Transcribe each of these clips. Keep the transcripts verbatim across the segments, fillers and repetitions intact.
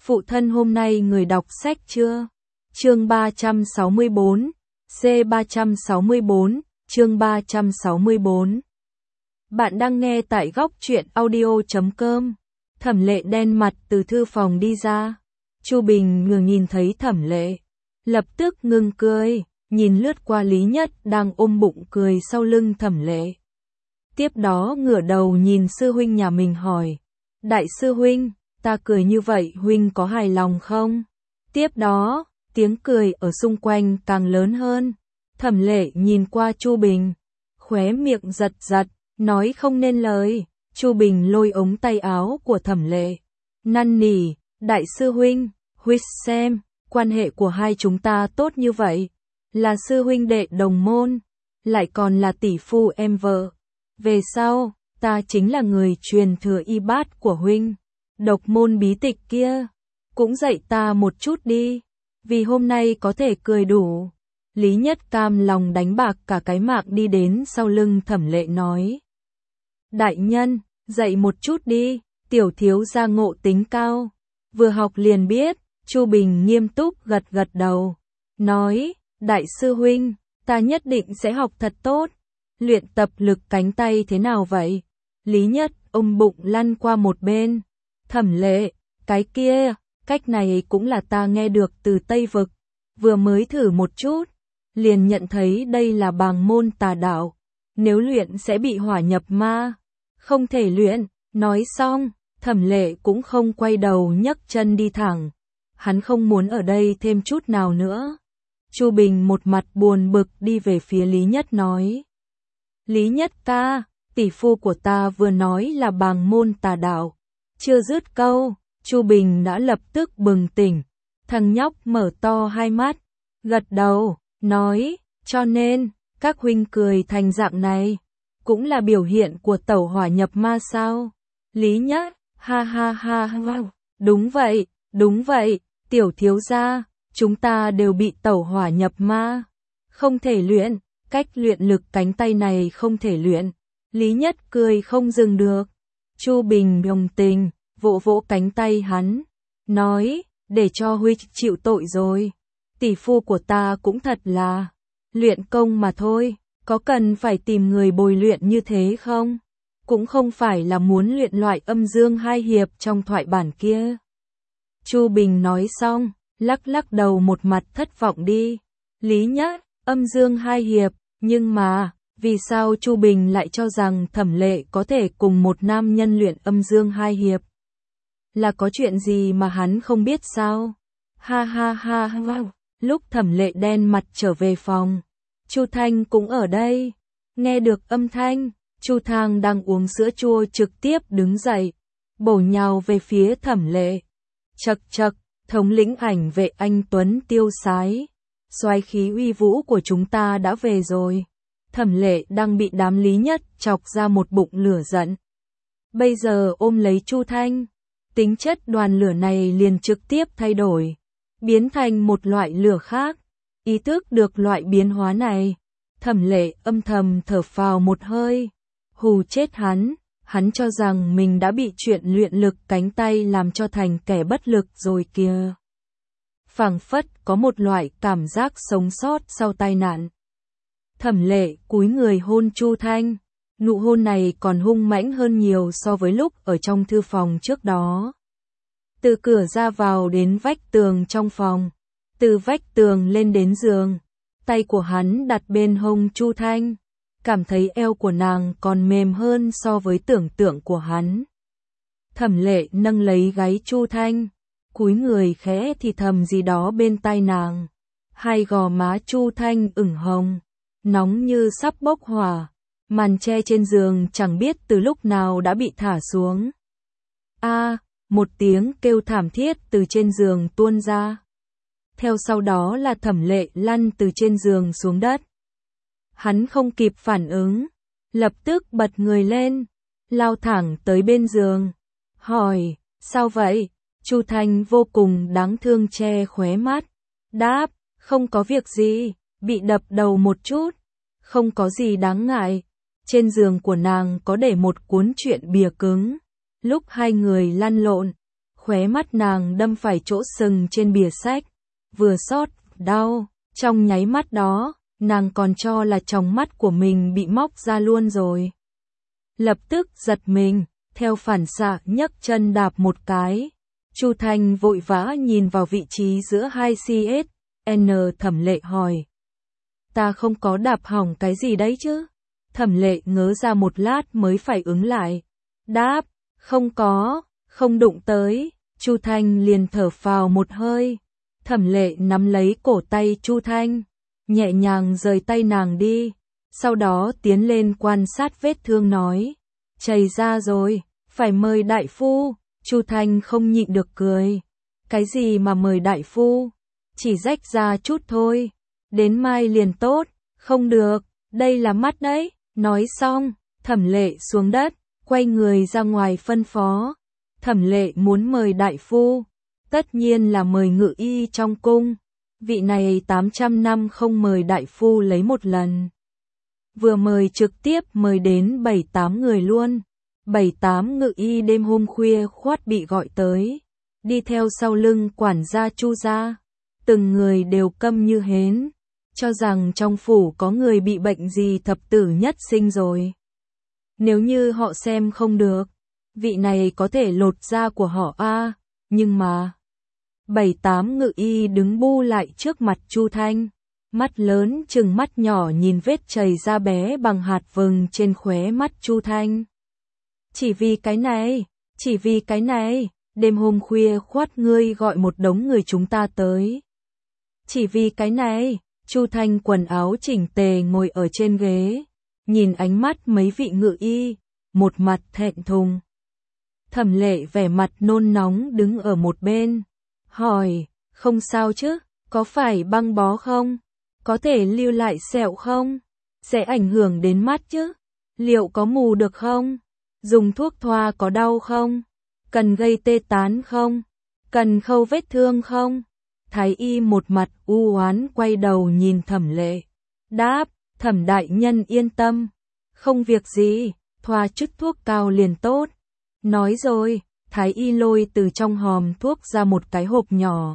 Phụ thân hôm nay người đọc sách chưa? Chương ba trăm sáu mươi bốn, C ba trăm sáu mươi bốn, chương ba trăm sáu mươi bốn. Bạn đang nghe tại góc truyện audio chấm com. Thẩm Lệ đen mặt từ thư phòng đi ra. Chu Bình ngừng nhìn thấy Thẩm Lệ, lập tức ngừng cười, nhìn lướt qua Lý Nhất đang ôm bụng cười sau lưng Thẩm Lệ. Tiếp đó ngửa đầu nhìn sư huynh nhà mình hỏi, đại sư huynh, ta cười như vậy huynh có hài lòng không? Tiếp đó, tiếng cười ở xung quanh càng lớn hơn. Thẩm Lệ nhìn qua Chu Bình, khóe miệng giật giật, nói không nên lời. Chu Bình lôi ống tay áo của Thẩm Lệ, năn nỉ, đại sư huynh, huynh xem, quan hệ của hai chúng ta tốt như vậy, là sư huynh đệ đồng môn, lại còn là tỷ phu em vợ. Về sau, ta chính là người truyền thừa y bát của huynh, độc môn bí tịch kia, cũng dạy ta một chút đi, vì hôm nay có thể cười đủ. Lý Nhất cam lòng đánh bạc cả cái mạng đi đến sau lưng Thẩm Lệ nói, đại nhân, dạy một chút đi, tiểu thiếu gia ngộ tính cao, vừa học liền biết. Chu Bình nghiêm túc gật gật đầu, nói, đại sư huynh, ta nhất định sẽ học thật tốt. Luyện tập lực cánh tay thế nào vậy? Lý Nhất ôm bụng lăn qua một bên. Thẩm Lệ, cái kia, cách này cũng là ta nghe được từ Tây Vực, vừa mới thử một chút, liền nhận thấy đây là bàng môn tà đạo, nếu luyện sẽ bị hỏa nhập ma, không thể luyện. Nói xong, Thẩm Lệ cũng không quay đầu nhấc chân đi thẳng, hắn không muốn ở đây thêm chút nào nữa. Chu Bình một mặt buồn bực đi về phía Lý Nhất nói, Lý Nhất ca, tỷ phu của ta vừa nói là bàng môn tà đạo. Chưa dứt câu, Chu Bình đã lập tức bừng tỉnh, thằng nhóc mở to hai mắt, gật đầu, nói, cho nên, các huynh cười thành dạng này, cũng là biểu hiện của tẩu hỏa nhập ma sao? Lý Nhất, ha ha ha ha, đúng vậy, đúng vậy, tiểu thiếu gia, chúng ta đều bị tẩu hỏa nhập ma, không thể luyện, cách luyện lực cánh tay này không thể luyện. Lý Nhất cười không dừng được. Chu Bình đồng tình, vỗ vỗ cánh tay hắn, nói, để cho huynh chịu tội rồi. Tỷ phu của ta cũng thật là luyện công mà thôi, có cần phải tìm người bồi luyện như thế không? Cũng không phải là muốn luyện loại âm dương hai hiệp trong thoại bản kia. Chu Bình nói xong, lắc lắc đầu một mặt thất vọng đi. Lý Nhất, âm dương hai hiệp, nhưng mà, vì sao Chu Bình lại cho rằng Thẩm Lệ có thể cùng một nam nhân luyện âm dương hai hiệp? Là có chuyện gì mà hắn không biết sao? Ha ha ha ha. Lúc Thẩm Lệ đen mặt trở về phòng, Chu Thanh cũng ở đây. Nghe được âm thanh, Chu Thang đang uống sữa chua trực tiếp đứng dậy, bổ nhào về phía Thẩm Lệ. Chậc chậc, thống lĩnh ảnh vệ anh tuấn tiêu sái, soái khí uy vũ của chúng ta đã về rồi. Thẩm Lệ đang bị đám Lý Nhất chọc ra một bụng lửa giận. Bây giờ ôm lấy Chu Thanh, tính chất đoàn lửa này liền trực tiếp thay đổi, biến thành một loại lửa khác. Ý thức được loại biến hóa này, Thẩm Lệ âm thầm thở phào một hơi, hù chết hắn, hắn cho rằng mình đã bị chuyện luyện lực cánh tay làm cho thành kẻ bất lực rồi kìa. Phảng phất có một loại cảm giác sống sót sau tai nạn. Thẩm Lệ cúi người hôn Chu Thanh, nụ hôn này còn hung mãnh hơn nhiều so với lúc ở trong thư phòng trước đó. Từ cửa ra vào đến vách tường trong phòng, từ vách tường lên đến giường, tay của hắn đặt bên hông Chu Thanh, cảm thấy eo của nàng còn mềm hơn so với tưởng tượng của hắn. Thẩm Lệ nâng lấy gáy Chu Thanh, cúi người khẽ thì thầm gì đó bên tai nàng. Hai gò má Chu Thanh ửng hồng, nóng như sắp bốc hỏa, màn che trên giường chẳng biết từ lúc nào đã bị thả xuống. A, à, một tiếng kêu thảm thiết từ trên giường tuôn ra. Theo sau đó là Thẩm Lệ lăn từ trên giường xuống đất. Hắn không kịp phản ứng, lập tức bật người lên, lao thẳng tới bên giường, hỏi, sao vậy? Chu Thanh vô cùng đáng thương che khóe mắt, đáp, không có việc gì, bị đập đầu một chút, không có gì đáng ngại. Trên giường của nàng có để một cuốn truyện bìa cứng, lúc hai người lăn lộn, khóe mắt nàng đâm phải chỗ sừng trên bìa sách, vừa xót, đau, trong nháy mắt đó, nàng còn cho là tròng mắt của mình bị móc ra luôn rồi. Lập tức giật mình, theo phản xạ nhấc chân đạp một cái. Chu Thanh vội vã nhìn vào vị trí giữa hai xê ét, N Thẩm Lệ hỏi. Ta không có đạp hỏng cái gì đấy chứ? Thẩm Lệ ngớ ra một lát mới phải ứng lại. Đáp, không có, không đụng tới. Chu Thanh liền thở phào một hơi. Thẩm Lệ nắm lấy cổ tay Chu Thanh, nhẹ nhàng rời tay nàng đi, sau đó tiến lên quan sát vết thương nói. Chảy ra rồi, phải mời đại phu. Chu Thanh không nhịn được cười. Cái gì mà mời đại phu? Chỉ rách ra chút thôi. Đến mai liền tốt. Không được, đây là mắt đấy. Nói xong, Thẩm Lệ xuống đất, quay người ra ngoài phân phó. Thẩm Lệ muốn mời đại phu, tất nhiên là mời ngự y trong cung. Vị này tám trăm năm không mời đại phu lấy một lần. Vừa mời trực tiếp mời đến bảy tám người luôn. Bảy tám ngự y đêm hôm khuya khoát bị gọi tới, đi theo sau lưng quản gia Chu gia, từng người đều câm như hến, cho rằng trong phủ có người bị bệnh gì thập tử nhất sinh rồi. Nếu như họ xem không được, vị này có thể lột da của họ a, nhưng mà bảy tám ngự y đứng bu lại trước mặt Chu Thanh, mắt lớn chừng mắt nhỏ nhìn vết chảy da bé bằng hạt vừng trên khóe mắt Chu Thanh. Chỉ vì cái này, chỉ vì cái này, đêm hôm khuya khoát ngươi gọi một đống người chúng ta tới. Chỉ vì cái này, Chu Thanh quần áo chỉnh tề ngồi ở trên ghế, nhìn ánh mắt mấy vị ngự y, một mặt thẹn thùng. Thẩm Lệ vẻ mặt nôn nóng đứng ở một bên, hỏi, không sao chứ, có phải băng bó không? Có thể lưu lại sẹo không? Sẽ ảnh hưởng đến mắt chứ? Liệu có mù được không? Dùng thuốc thoa có đau không? Cần gây tê tán không? Cần khâu vết thương không? Thái y một mặt u oán quay đầu nhìn Thẩm Lệ. Đáp, Thẩm đại nhân yên tâm. Không việc gì, thoa chút thuốc cao liền tốt. Nói rồi, Thái y lôi từ trong hòm thuốc ra một cái hộp nhỏ.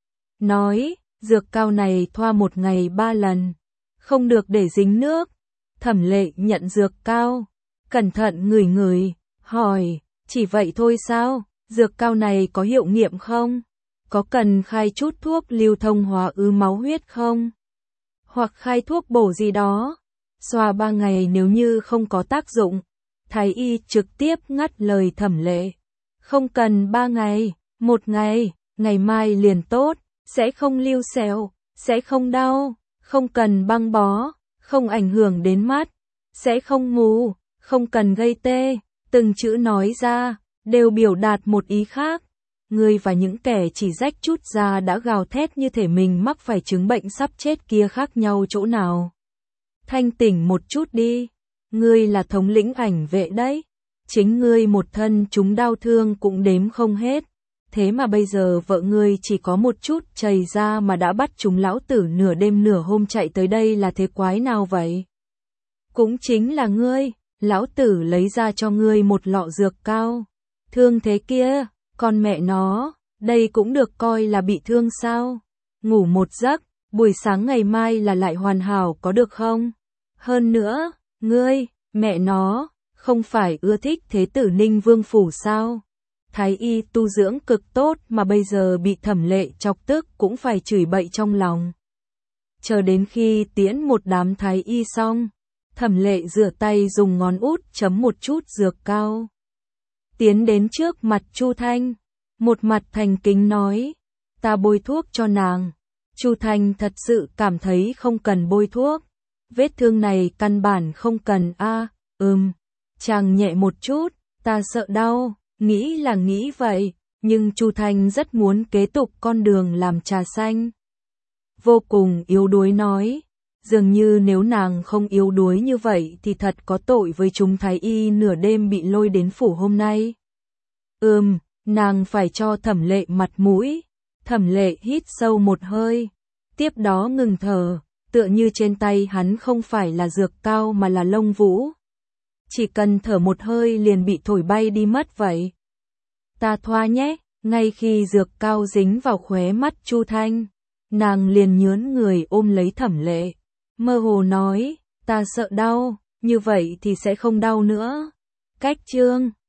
Nói, dược cao này thoa một ngày ba lần. Không được để dính nước. Thẩm Lệ nhận dược cao, cẩn thận ngửi ngửi, hỏi, chỉ vậy thôi sao? Dược cao này có hiệu nghiệm không? Có cần khai chút thuốc lưu thông hóa ứ máu huyết không? Hoặc khai thuốc bổ gì đó? Xoa ba ngày nếu như không có tác dụng. Thái y trực tiếp ngắt lời Thẩm Lệ. Không cần ba ngày, một ngày, ngày mai liền tốt, sẽ không lưu sẹo, sẽ không đau, không cần băng bó, không ảnh hưởng đến mắt, sẽ không mù, không cần gây tê. Từng chữ nói ra, đều biểu đạt một ý khác. Ngươi và những kẻ chỉ rách chút ra đã gào thét như thể mình mắc phải chứng bệnh sắp chết kia khác nhau chỗ nào. Thanh tỉnh một chút đi, ngươi là thống lĩnh ảnh vệ đấy. Chính ngươi một thân chúng đau thương cũng đếm không hết. Thế mà bây giờ vợ ngươi chỉ có một chút chảy ra mà đã bắt chúng lão tử nửa đêm nửa hôm chạy tới đây là thế quái nào vậy? Cũng chính là ngươi, lão tử lấy ra cho ngươi một lọ dược cao. Thương thế kia, con mẹ nó, đây cũng được coi là bị thương sao? Ngủ một giấc, buổi sáng ngày mai là lại hoàn hảo có được không? Hơn nữa, ngươi, mẹ nó, không phải ưa thích Thế tử Ninh Vương phủ sao? Thái y tu dưỡng cực tốt mà bây giờ bị Thẩm Lệ chọc tức cũng phải chửi bậy trong lòng. Chờ đến khi tiễn một đám thái y xong, Thẩm Lệ rửa tay dùng ngón út chấm một chút dược cao. Tiến đến trước mặt Chu Thanh, một mặt thành kính nói, ta bôi thuốc cho nàng. Chu Thanh thật sự cảm thấy không cần bôi thuốc. Vết thương này căn bản không cần a. À, ừm, chàng nhẹ một chút, ta sợ đau. Nghĩ là nghĩ vậy, nhưng Chu Thanh rất muốn kế tục con đường làm trà xanh. Vô cùng yếu đuối nói, dường như nếu nàng không yếu đuối như vậy thì thật có tội với chúng thái y nửa đêm bị lôi đến phủ hôm nay. Ừm, nàng phải cho Thẩm Lệ mặt mũi. Thẩm Lệ hít sâu một hơi, tiếp đó ngừng thở, tựa như trên tay hắn không phải là dược cao mà là lông vũ. Chỉ cần thở một hơi liền bị thổi bay đi mất vậy. Ta thoa nhé, Ngay khi dược cao dính vào khóe mắt Chu Thanh, nàng liền nhớn người ôm lấy Thẩm Lệ, mơ hồ nói, ta sợ đau, như vậy thì sẽ không đau nữa. Cách chương